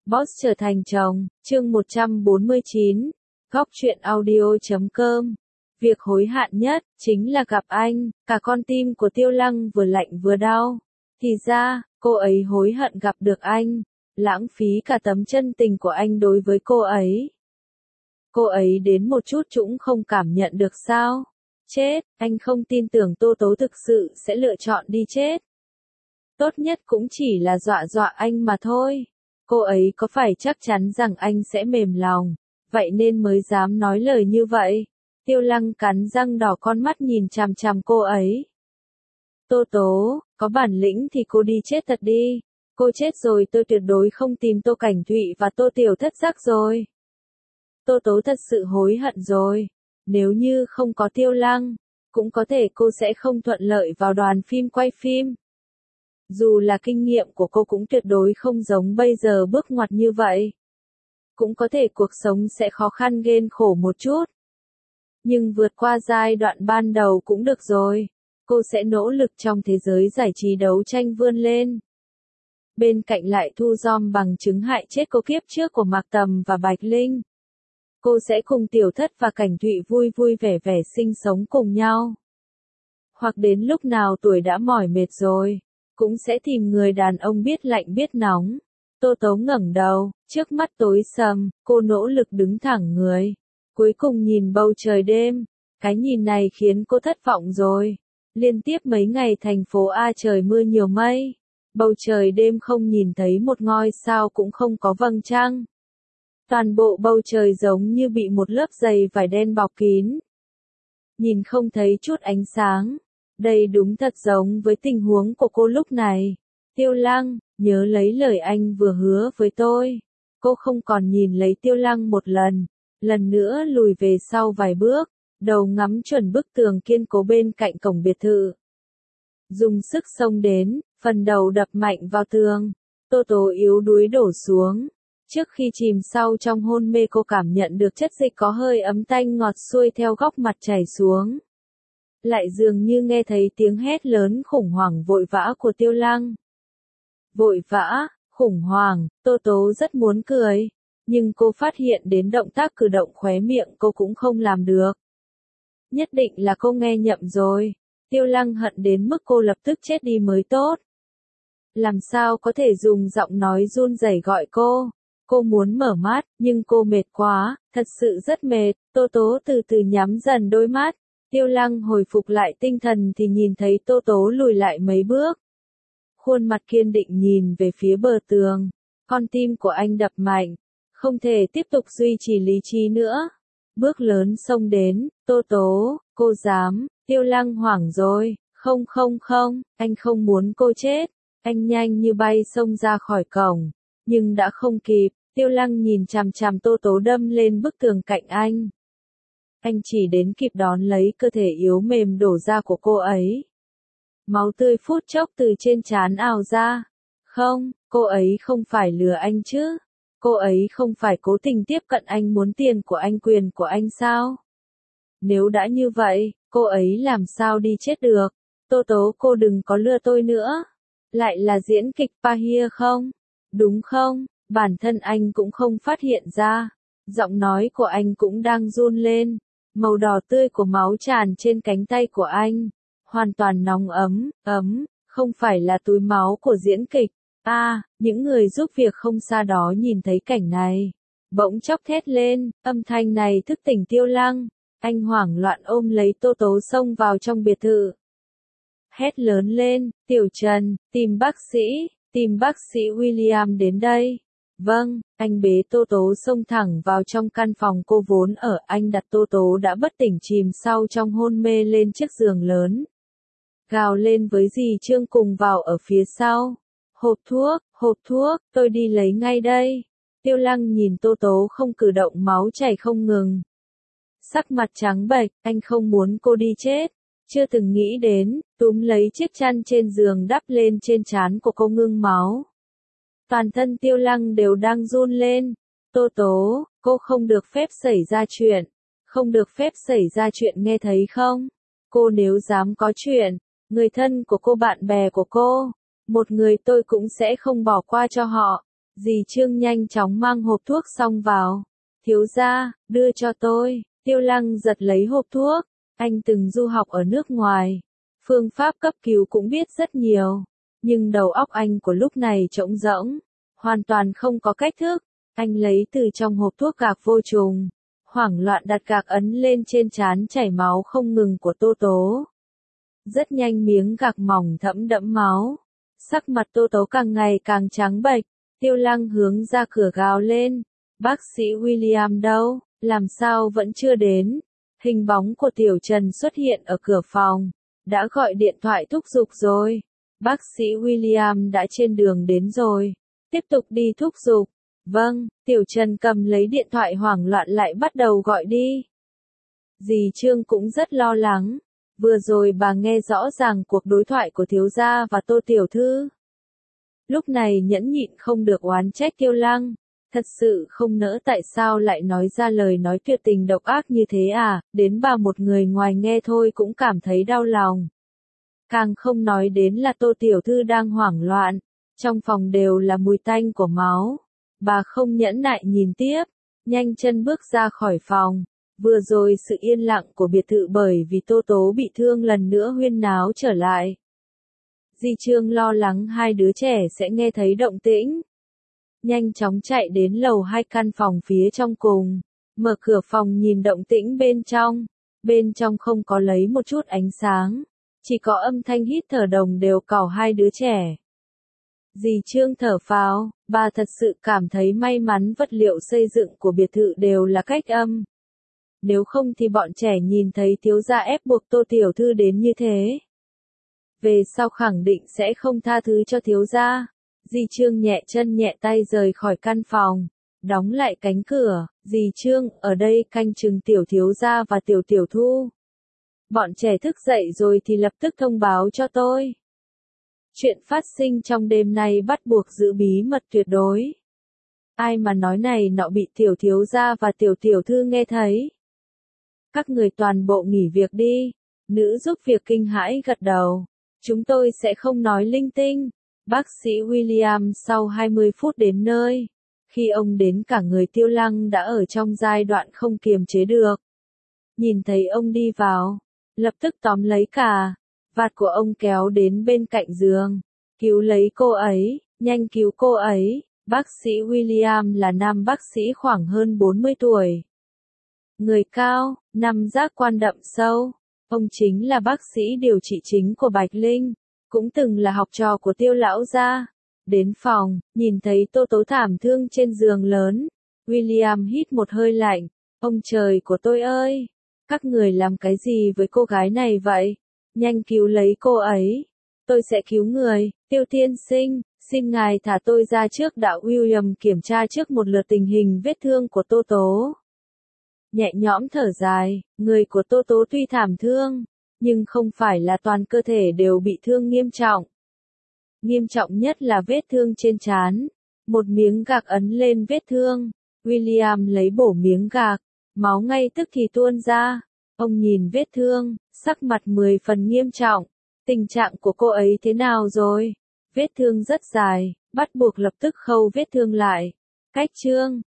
Boss trở thành chồng, chương 149, góc truyện audio.com. Việc hối hận nhất, chính là gặp anh, cả con tim của Tiêu Lăng vừa lạnh vừa đau. Thì ra, cô ấy hối hận gặp được anh, lãng phí cả tấm chân tình của anh đối với cô ấy. Cô ấy đến một chút cũng không cảm nhận được sao? Chết, anh không tin tưởng Tô Tố thực sự sẽ lựa chọn đi chết. Tốt nhất cũng chỉ là dọa anh mà thôi. Cô ấy có phải chắc chắn rằng anh sẽ mềm lòng, vậy nên mới dám nói lời như vậy. Tiêu Lăng cắn răng đỏ con mắt nhìn chằm chằm cô ấy. Tô Tố, có bản lĩnh thì cô đi chết thật đi. Cô chết rồi tôi tuyệt đối không tìm Tô Cảnh Thụy và Tô Tiểu Thất Giác rồi. Tô Tố thật sự hối hận rồi. Nếu như không có Tiêu Lăng, cũng có thể cô sẽ không thuận lợi vào đoàn phim quay phim. Dù là kinh nghiệm của cô cũng tuyệt đối không giống bây giờ bước ngoặt như vậy. Cũng có thể cuộc sống sẽ khó khăn ghen khổ một chút. Nhưng vượt qua giai đoạn ban đầu cũng được rồi. Cô sẽ nỗ lực trong thế giới giải trí đấu tranh vươn lên. Bên cạnh lại thu gom bằng chứng hại chết cô kiếp trước của Mạc Tầm và Bạch Linh. Cô sẽ cùng Tiểu Thất và Cảnh Thụy vui vui vẻ vẻ sinh sống cùng nhau. Hoặc đến lúc nào tuổi đã mỏi mệt rồi, cũng sẽ tìm người đàn ông biết lạnh biết nóng. Tô Tố ngẩng đầu, trước mắt tối sầm, cô nỗ lực đứng thẳng người. Cuối cùng nhìn bầu trời đêm, cái nhìn này khiến cô thất vọng rồi. Liên tiếp mấy ngày thành phố A trời mưa nhiều mây. Bầu trời đêm không nhìn thấy một ngôi sao cũng không có vầng trăng. Toàn bộ bầu trời giống như bị một lớp dày vải đen bọc kín. Nhìn không thấy chút ánh sáng. Đây đúng thật giống với tình huống của cô lúc này. Tiêu Lăng, nhớ lấy lời anh vừa hứa với tôi. Cô không còn nhìn lấy Tiêu Lăng một lần nữa lùi về sau vài bước, đầu ngắm chuẩn bức tường kiên cố bên cạnh cổng biệt thự. Dùng sức xông đến, phần đầu đập mạnh vào tường. Tô Tố yếu đuối đổ xuống. Trước khi chìm sau trong hôn mê cô cảm nhận được chất dịch có hơi ấm tanh ngọt xuôi theo góc mặt chảy xuống. Lại dường như nghe thấy tiếng hét lớn khủng hoảng vội vã của Tiêu Lăng. Vội vã, khủng hoảng, Tô Tố rất muốn cười. Nhưng cô phát hiện đến động tác cử động khóe miệng cô cũng không làm được. Nhất định là cô nghe nhầm rồi. Tiêu Lăng hận đến mức cô lập tức chết đi mới tốt. Làm sao có thể dùng giọng nói run rẩy gọi cô. Cô muốn mở mắt, nhưng cô mệt quá, thật sự rất mệt. Tô Tố từ từ nhắm dần đôi mắt. Tiêu Lăng hồi phục lại tinh thần thì nhìn thấy Tô Tố lùi lại mấy bước. Khuôn mặt kiên định nhìn về phía bờ tường. Con tim của anh đập mạnh. Không thể tiếp tục duy trì lý trí nữa. Bước lớn xông đến, Tô Tố, cô dám. Tiêu Lăng hoảng rồi. Không, anh không muốn cô chết. Anh nhanh như bay xông ra khỏi cổng. Nhưng đã không kịp. Tiêu Lăng nhìn chằm chằm Tô Tố đâm lên bức tường cạnh anh. Anh chỉ đến kịp đón lấy cơ thể yếu mềm đổ ra của cô ấy. Máu tươi phút chốc từ trên trán ào ra. Không, cô ấy không phải lừa anh chứ. Cô ấy không phải cố tình tiếp cận anh muốn tiền của anh quyền của anh sao? Nếu đã như vậy, cô ấy làm sao đi chết được? Tô Tố cô đừng có lừa tôi nữa. Lại là diễn kịch Pahia không? Đúng không? Bản thân anh cũng không phát hiện ra. Giọng nói của anh cũng đang run lên. Màu đỏ tươi của máu tràn trên cánh tay của anh. Hoàn toàn nóng ấm, không phải là túi máu của diễn kịch. Những người giúp việc không xa đó nhìn thấy cảnh này. Bỗng chốc thét lên, âm thanh này thức tỉnh Tiêu Lăng. Anh hoảng loạn ôm lấy Tô Tố xông vào trong biệt thự. Hét lớn lên, Tiểu Trần, tìm bác sĩ William đến đây. Vâng, anh bế Tô Tố xông thẳng vào trong căn phòng cô vốn ở. Anh đặt Tô Tố đã bất tỉnh chìm sau trong hôn mê lên chiếc giường lớn. Gào lên với dì Trương cùng vào ở phía sau. Hộp thuốc, tôi đi lấy ngay đây. Tiêu Lăng nhìn Tô Tố không cử động máu chảy không ngừng. Sắc mặt trắng bệch, anh không muốn cô đi chết. Chưa từng nghĩ đến, túm lấy chiếc chăn trên giường đắp lên trên trán của cô ngưng máu. Toàn thân Tiêu Lăng đều đang run lên. Tô Tố, cô không được phép xảy ra chuyện. Không được phép xảy ra chuyện nghe thấy không? Cô nếu dám có chuyện, người thân của cô bạn bè của cô, một người tôi cũng sẽ không bỏ qua cho họ. Dì Trương nhanh chóng mang hộp thuốc xong vào. Thiếu gia, đưa cho tôi. Tiêu Lăng giật lấy hộp thuốc. Anh từng du học ở nước ngoài. Phương pháp cấp cứu cũng biết rất nhiều. Nhưng đầu óc anh của lúc này trống rỗng. Hoàn toàn không có cách thức. Anh lấy từ trong hộp thuốc gạc vô trùng. Hoảng loạn đặt gạc ấn lên trên trán chảy máu không ngừng của Tô Tố. Rất nhanh miếng gạc mỏng thẫm đẫm máu. Sắc mặt Tô Tố càng ngày càng trắng bệch. Tiêu Lăng hướng ra cửa gào lên. Bác sĩ William đâu, làm sao vẫn chưa đến? Hình bóng của Tiểu Trần xuất hiện ở cửa phòng. Đã gọi điện thoại thúc giục rồi. Bác sĩ William đã trên đường đến rồi. Tiếp tục đi thúc giục. Vâng, Tiểu Trần cầm lấy điện thoại hoảng loạn lại bắt đầu gọi đi. Dì Trương cũng rất lo lắng. Vừa rồi bà nghe rõ ràng cuộc đối thoại của thiếu gia và Tô Tiểu Thư. Lúc này nhẫn nhịn không được oán trách Tiêu Lăng. Thật sự không nỡ tại sao lại nói ra lời nói tuyệt tình độc ác như thế à, đến bà một người ngoài nghe thôi cũng cảm thấy đau lòng. Càng không nói đến là Tô Tiểu Thư đang hoảng loạn, trong phòng đều là mùi tanh của máu. Bà không nhẫn nại nhìn tiếp, nhanh chân bước ra khỏi phòng. Vừa rồi sự yên lặng của biệt thự bởi vì Tô Tố bị thương lần nữa huyên náo trở lại. Di Trương lo lắng hai đứa trẻ sẽ nghe thấy động tĩnh. Nhanh chóng chạy đến lầu 2 căn phòng phía trong cùng. Mở cửa phòng nhìn động tĩnh bên trong. Bên trong không có lấy một chút ánh sáng. Chỉ có âm thanh hít thở đồng đều cào hai đứa trẻ. Dì Trương thở phào, bà thật sự cảm thấy may mắn vật liệu xây dựng của biệt thự đều là cách âm. Nếu không thì bọn trẻ nhìn thấy thiếu gia ép buộc Tô Tiểu Thư đến như thế. Về sau khẳng định sẽ không tha thứ cho thiếu gia. Dì Trương nhẹ chân nhẹ tay rời khỏi căn phòng, đóng lại cánh cửa. Dì Trương, ở đây canh chừng Tiểu thiếu gia và Tiểu Tiểu Thu. Bọn trẻ thức dậy rồi thì lập tức thông báo cho tôi. Chuyện phát sinh trong đêm nay bắt buộc giữ bí mật tuyệt đối. Ai mà nói này nọ bị Tiểu thiếu gia và Tiểu Tiểu Thư nghe thấy. Các người toàn bộ nghỉ việc đi. Nữ giúp việc kinh hãi gật đầu. Chúng tôi sẽ không nói linh tinh. Bác sĩ William sau 20 phút đến nơi. Khi ông đến cả người Tiêu Lăng đã ở trong giai đoạn không kiềm chế được. Nhìn thấy ông đi vào, lập tức tóm lấy cả vạt của ông kéo đến bên cạnh giường. Cứu lấy cô ấy, nhanh cứu cô ấy. Bác sĩ William là nam bác sĩ khoảng hơn 40 tuổi. Người cao, nằm giác quan đậm sâu. Ông chính là bác sĩ điều trị chính của Bạch Linh. Cũng từng là học trò của Tiêu lão gia. Đến phòng, nhìn thấy Tô Tố thảm thương trên giường lớn. William hít một hơi lạnh. Ông trời của tôi ơi! Các người làm cái gì với cô gái này vậy? Nhanh cứu lấy cô ấy. Tôi sẽ cứu người. Tiêu tiên sinh, xin ngài thả tôi ra trước. Đạo William kiểm tra trước một lượt tình hình vết thương của Tô Tố. Nhẹ nhõm thở dài, người của Tô Tố tuy thảm thương, nhưng không phải là toàn cơ thể đều bị thương nghiêm trọng. Nghiêm trọng nhất là vết thương trên trán. Một miếng gạc ấn lên vết thương. William lấy bổ miếng gạc, máu ngay tức thì tuôn ra. Ông nhìn vết thương, sắc mặt 10 phần nghiêm trọng. Tình trạng của cô ấy thế nào rồi? Vết thương rất dài, bắt buộc lập tức khâu vết thương lại. Cách chương